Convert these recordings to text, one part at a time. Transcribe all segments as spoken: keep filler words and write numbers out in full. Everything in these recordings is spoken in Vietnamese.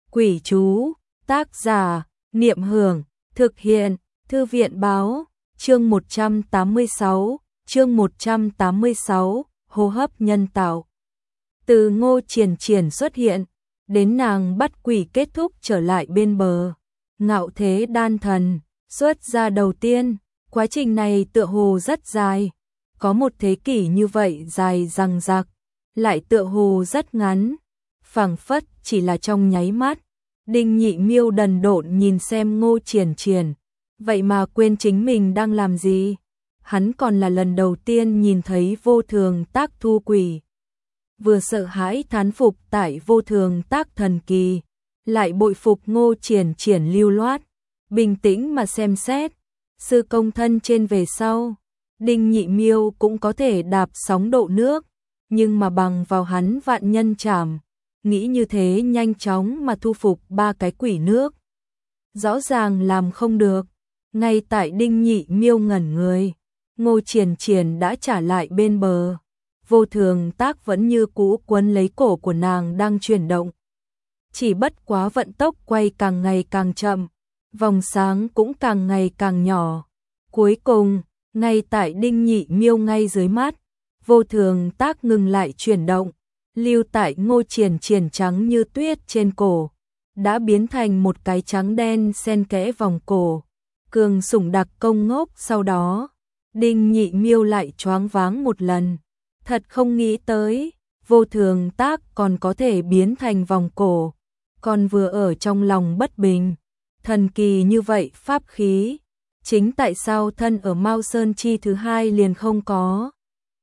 Quỷ chú, tác giả, Niệm Hưởng, thực hiện, Thư viện báo, chương một trăm tám mươi sáu, chương một trăm tám mươi sáu, hô hấp nhân tạo. Từ Ngô Triển Triển xuất hiện, đến nàng bắt quỷ kết thúc trở lại bên bờ, ngạo thế đan thần, xuất ra đầu tiên, quá trình này tựa hồ rất dài, có một thế kỷ như vậy dài dằng dặc, lại tựa hồ rất ngắn, phảng phất chỉ là trong nháy mắt. Đinh Nhị Miêu đần độn nhìn xem Ngô Triển Triển, vậy mà quên chính mình đang làm gì. Hắn còn là lần đầu tiên nhìn thấy vô thường tác thu quỷ. Vừa sợ hãi thán phục tại vô thường tác thần kỳ, lại bội phục Ngô Triển Triển lưu loát, bình tĩnh mà xem xét. Sư công thân trên về sau, Đinh Nhị Miêu cũng có thể đạp sóng độ nước, nhưng mà bằng vào hắn vạn nhân trảm, nghĩ như thế nhanh chóng mà thu phục ba cái quỷ nước. Rõ ràng làm không được, ngay tại Đinh Nhị Miêu ngẩn người, Ngô Triển Triển đã trả lại bên bờ. Vô thường tác vẫn như cũ quấn lấy cổ của nàng đang chuyển động. Chỉ bất quá vận tốc quay càng ngày càng chậm, vòng sáng cũng càng ngày càng nhỏ. Cuối cùng, ngay tại Đinh Nhị Miêu ngay dưới mắt, vô thường tác ngừng lại chuyển động, lưu tại Ngô Triển Triển trắng như tuyết trên cổ, đã biến thành một cái trắng đen xen kẽ vòng cổ. Cường sủng đặc công ngốc sau đó, Đinh Nhị Miêu lại choáng váng một lần. Thật không nghĩ tới, vô thường tác còn có thể biến thành vòng cổ, còn vừa ở trong lòng bất bình. Thần kỳ như vậy pháp khí, chính tại sao thân ở Mao Sơn Chi thứ hai liền không có.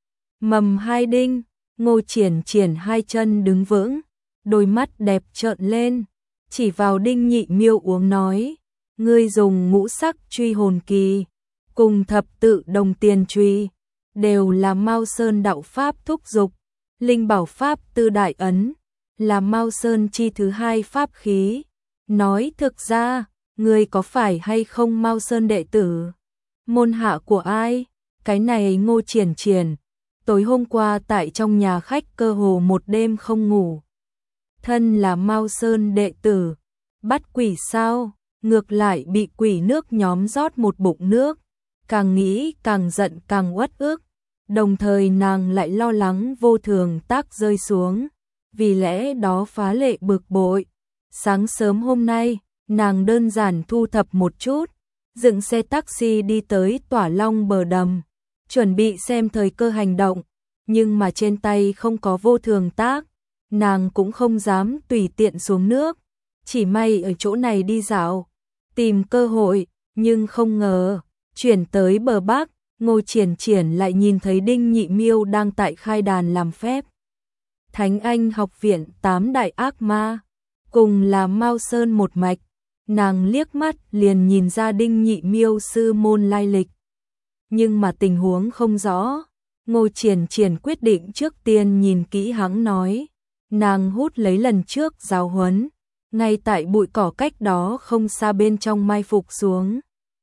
Mầm hai đinh, Ngô Triển Triển hai chân đứng vững, đôi mắt đẹp trợn lên, chỉ vào Đinh Nhị Miêu uống nói, ngươi dùng ngũ sắc truy hồn kỳ, cùng thập tự đồng tiền truy, đều là Mao Sơn đạo pháp thúc dục, linh bảo pháp tư đại ấn, là Mao Sơn Chi thứ hai pháp khí. Nói thực ra, ngươi có phải hay không Mao Sơn đệ tử? Môn hạ của ai? Cái này Ngô Triển Triển, tối hôm qua tại trong nhà khách cơ hồ một đêm không ngủ. Thân là Mao Sơn đệ tử, bắt quỷ sao? Ngược lại bị quỷ nước nhóm rót một bụng nước, càng nghĩ càng giận càng uất ức. Đồng thời nàng lại lo lắng vô thường tác rơi xuống, vì lẽ đó phá lệ bực bội. Sáng sớm hôm nay, nàng đơn giản thu thập một chút, dựng xe taxi đi tới Tỏa Long bờ đầm, chuẩn bị xem thời cơ hành động, nhưng mà trên tay không có vô thường tác, nàng cũng không dám tùy tiện xuống nước, chỉ may ở chỗ này đi dạo, tìm cơ hội, nhưng không ngờ, chuyển tới bờ bắc, Ngô Triển Triển lại nhìn thấy Đinh Nhị Miêu đang tại khai đàn làm phép. Thánh Anh học viện tám đại ác ma, cùng là Mao Sơn một mạch, nàng liếc mắt liền nhìn ra Đinh Nhị Miêu sư môn lai lịch. Nhưng mà tình huống không rõ, Ngô Triển Triển quyết định trước tiên nhìn kỹ hắn nói, nàng hút lấy lần trước giáo huấn, ngay tại bụi cỏ cách đó không xa bên trong mai phục xuống.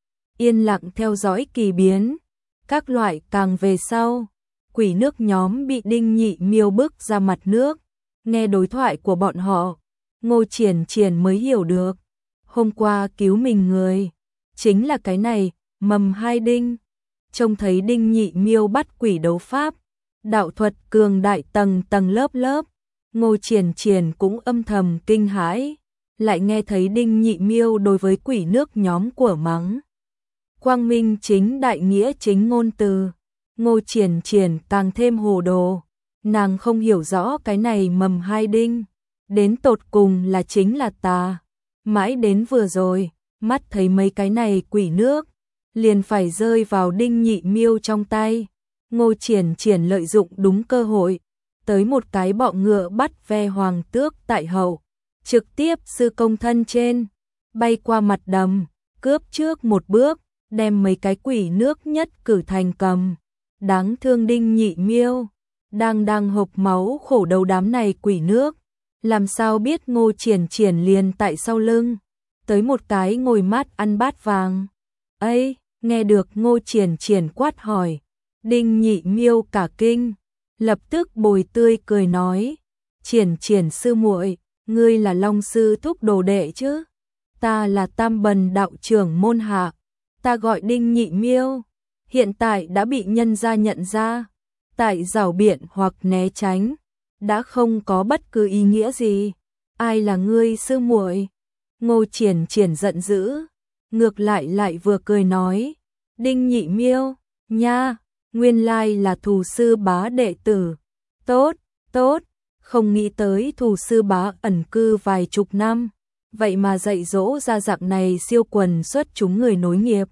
Yên lặng theo dõi kỳ biến. Các loại càng về sau, quỷ nước nhóm bị Đinh Nhị Miêu bức ra mặt nước, nghe đối thoại của bọn họ, Ngô Triển Triển mới hiểu được, hôm qua cứu mình người, chính là cái này, mầm hai đinh. Trông thấy Đinh Nhị Miêu bắt quỷ đấu pháp, đạo thuật cường đại tầng tầng lớp lớp, Ngô Triển Triển cũng âm thầm kinh hãi, lại nghe thấy Đinh Nhị Miêu đối với quỷ nước nhóm của mắng. Quang minh chính đại nghĩa chính ngôn từ, Ngô Triển Triển càng thêm hồ đồ, nàng không hiểu rõ cái này mầm hai đinh, đến tột cùng là chính là tà, mãi đến vừa rồi, mắt thấy mấy cái này quỷ nước, liền phải rơi vào Đinh Nhị Miêu trong tay, Ngô Triển Triển lợi dụng đúng cơ hội, tới một cái bọ ngựa bắt ve hoàng tước tại hậu, trực tiếp sư công thân trên, bay qua mặt đầm, cướp trước một bước, đem mấy cái quỷ nước nhất cử thành cầm. Đáng thương Đinh Nhị Miêu, đang đang hộc máu khổ đầu đám này quỷ nước, làm sao biết Ngô Triển Triển liền tại sau lưng, tới một cái ngồi mát ăn bát vàng. Ây, nghe được Ngô Triển Triển quát hỏi, Đinh Nhị Miêu cả kinh, lập tức bồi tươi cười nói, Triển Triển sư muội, ngươi là Long sư thúc đồ đệ chứ? Ta là Tam Bần đạo trưởng môn hạ, ta gọi Đinh Nhị Miêu, hiện tại đã bị nhân gia nhận ra, tại giảo biện hoặc né tránh, đã không có bất cứ ý nghĩa gì. Ai là ngươi sư muội? Ngô Triển Triển giận dữ, ngược lại lại vừa cười nói, Đinh Nhị Miêu, nha, nguyên lai là Thù sư bá đệ tử. Tốt, tốt, không nghĩ tới Thù sư bá ẩn cư vài chục năm, vậy mà dạy dỗ ra dạng này siêu quần xuất chúng người nối nghiệp.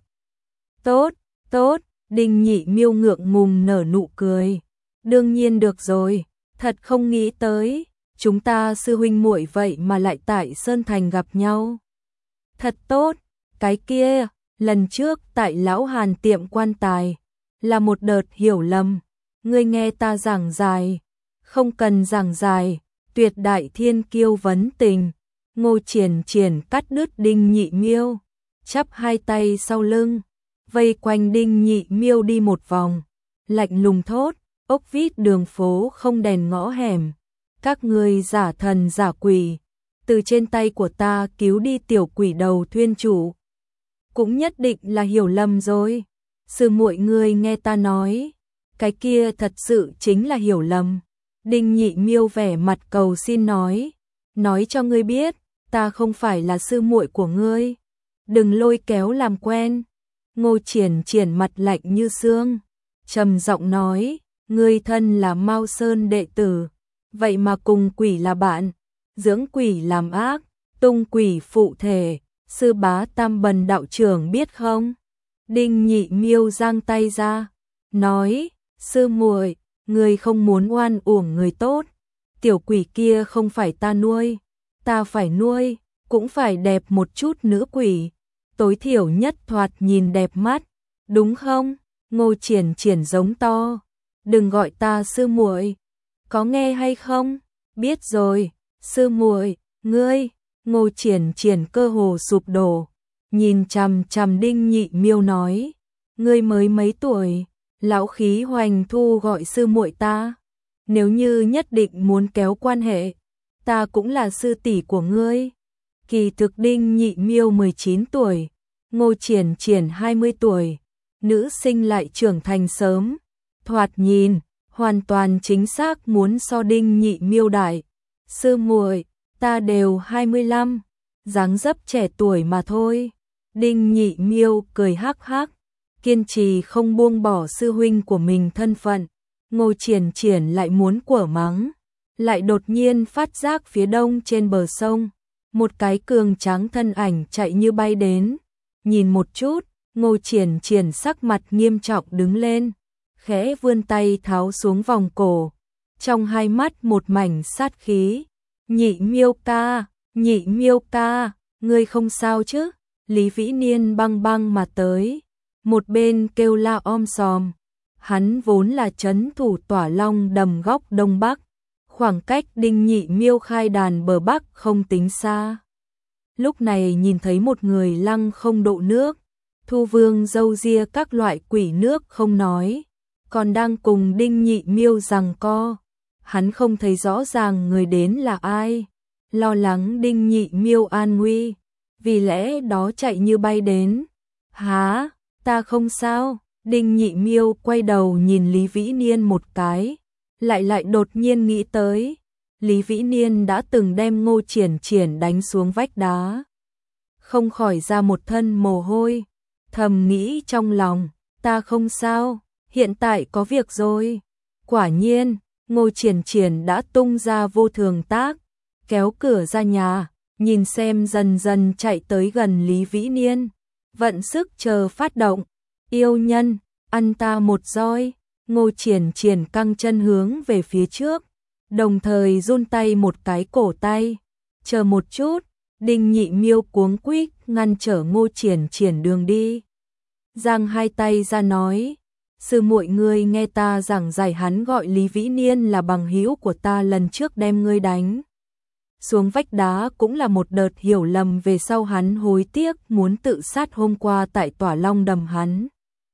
Tốt, tốt, Đinh Nhị Miêu ngượng ngùng nở nụ cười. Đương nhiên được rồi, thật không nghĩ tới, chúng ta sư huynh muội vậy mà lại tại Sơn Thành gặp nhau. Thật tốt, cái kia, lần trước tại Lão Hàn tiệm quan tài, là một đợt hiểu lầm, ngươi nghe ta giảng dài, không cần giảng dài, tuyệt đại thiên kiêu vấn tình. Ngô Triển Triển cắt đứt Đinh Nhị Miêu, chắp hai tay sau lưng, vây quanh Đinh Nhị Miêu đi một vòng, lạnh lùng thốt, ốc vít đường phố không đèn ngõ hẻm, các ngươi giả thần giả quỷ, từ trên tay của ta cứu đi tiểu quỷ đầu thuyên chủ, cũng nhất định là hiểu lầm rồi. Sư muội ngươi nghe ta nói, cái kia thật sự chính là hiểu lầm. Đinh Nhị Miêu vẻ mặt cầu xin nói, nói cho ngươi biết, ta không phải là sư muội của ngươi, đừng lôi kéo làm quen. Ngô Triển Triển mặt lạnh như xương, trầm giọng nói, ngươi thân là Mao Sơn đệ tử, vậy mà cùng quỷ là bạn, dưỡng quỷ làm ác, tung quỷ phụ thể, sư bá Tam Bần đạo trưởng biết không? Đinh Nhị Miêu giang tay ra, nói, sư muội, ngươi không muốn oan uổng người tốt, tiểu quỷ kia không phải ta nuôi, ta phải nuôi, cũng phải đẹp một chút nữ quỷ, tối thiểu nhất thoạt nhìn đẹp mắt, đúng không? Ngô Triển Triển giống to, đừng gọi ta sư muội, có nghe hay không? Biết rồi, sư muội, ngươi. Ngô Triển Triển cơ hồ sụp đổ, nhìn chằm chằm Đinh Nhị Miêu nói, ngươi mới mấy tuổi, lão khí hoành thu gọi sư muội ta, nếu như nhất định muốn kéo quan hệ, ta cũng là sư tỷ của ngươi. Kỳ thực Đinh Nhị Miêu mười chín tuổi, Ngô Triển Triển hai mươi tuổi, nữ sinh lại trưởng thành sớm, thoạt nhìn, hoàn toàn chính xác muốn so Đinh Nhị Miêu đại. Sư muội, ta đều hai mươi lăm, dáng dấp trẻ tuổi mà thôi. Đinh Nhị Miêu cười hắc hắc, kiên trì không buông bỏ sư huynh của mình thân phận. Ngô Triển Triển lại muốn quở mắng, lại đột nhiên phát giác phía đông trên bờ sông, một cái cường tráng thân ảnh chạy như bay đến. Nhìn một chút, Ngô Triển Triển sắc mặt nghiêm trọng đứng lên, khẽ vươn tay tháo xuống vòng cổ, trong hai mắt một mảnh sát khí. Nhị Miêu ca, Nhị Miêu ca, ngươi không sao chứ? Lý Vĩ Niên băng băng mà tới, một bên kêu la om sòm. Hắn vốn là trấn thủ Tỏa Long đầm góc đông bắc, khoảng cách Đinh Nhị Miêu khai đàn bờ bắc không tính xa. Lúc này nhìn thấy một người lăng không độ nước, thu vương râu ria các loại quỷ nước không nói, còn đang cùng Đinh Nhị Miêu giằng co. Hắn không thấy rõ ràng người đến là ai, lo lắng Đinh Nhị Miêu an nguy, vì lẽ đó chạy như bay đến. Hả, ta không sao. Đinh Nhị Miêu quay đầu nhìn Lý Vĩ Niên một cái, lại lại đột nhiên nghĩ tới, Lý Vĩ Niên đã từng đem Ngô Triển Triển đánh xuống vách đá. Không khỏi ra một thân mồ hôi, thầm nghĩ trong lòng, ta không sao, hiện tại có việc rồi. Quả nhiên, Ngô Triển Triển đã tung ra vô thường tác, kéo cửa ra nhà, nhìn xem dần dần chạy tới gần Lý Vĩ Niên, vận sức chờ phát động. Yêu nhân, ăn ta một roi. Ngô Triển Triển căng chân hướng về phía trước, đồng thời run tay một cái cổ tay. Chờ một chút, Đinh Nhị Miêu cuống quýt ngăn trở Ngô Triển Triển đường đi. Giang hai tay ra nói, sư muội ngươi nghe ta giảng giải, hắn gọi Lý Vĩ Niên là bằng hữu của ta, lần trước đem ngươi đánh xuống vách đá cũng là một đợt hiểu lầm, về sau hắn hối tiếc muốn tự sát hôm qua tại Tỏa Long đầm hắn.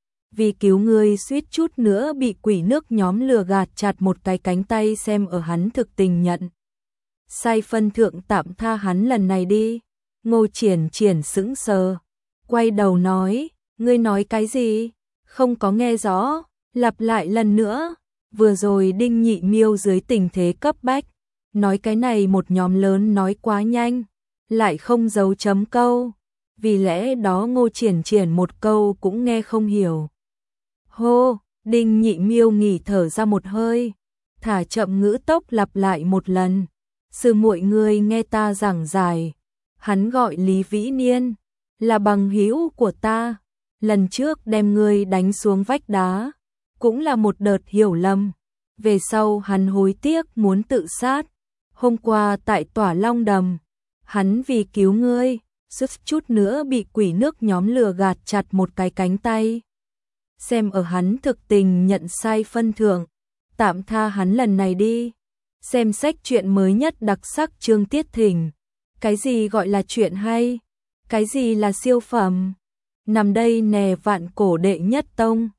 Vì cứu ngươi suýt chút nữa bị quỷ nước nhóm lừa gạt chặt một cái cánh tay, xem ở hắn thực tình nhận sai phân thượng tạm tha hắn lần này đi. Ngô Triển Triển sững sờ, quay đầu nói, ngươi nói cái gì? Không có nghe rõ, lặp lại lần nữa. Vừa rồi Đinh Nhị Miêu dưới tình thế cấp bách, nói cái này một nhóm lớn nói quá nhanh, lại không dấu chấm câu, vì lẽ đó Ngô Triển Triển một câu cũng nghe không hiểu. Hô, Đinh Nhị Miêu nghỉ thở ra một hơi, thả chậm ngữ tốc lặp lại một lần. Sư muội ngươi nghe ta giảng giải, hắn gọi Lý Vĩ Niên, là bằng hữu của ta, lần trước đem ngươi đánh xuống vách đá, cũng là một đợt hiểu lầm, về sau hắn hối tiếc muốn tự sát. Hôm qua tại Tỏa Long Đầm, hắn vì cứu ngươi, suýt chút nữa bị quỷ nước nhóm lừa gạt chặt một cái cánh tay. Xem ở hắn thực tình nhận sai phân thượng, tạm tha hắn lần này đi. Xem sách truyện mới nhất đặc sắc chương tiết thỉnh. Cái gì gọi là chuyện hay? Cái gì là siêu phẩm? Nằm đây nè vạn cổ đệ nhất tông.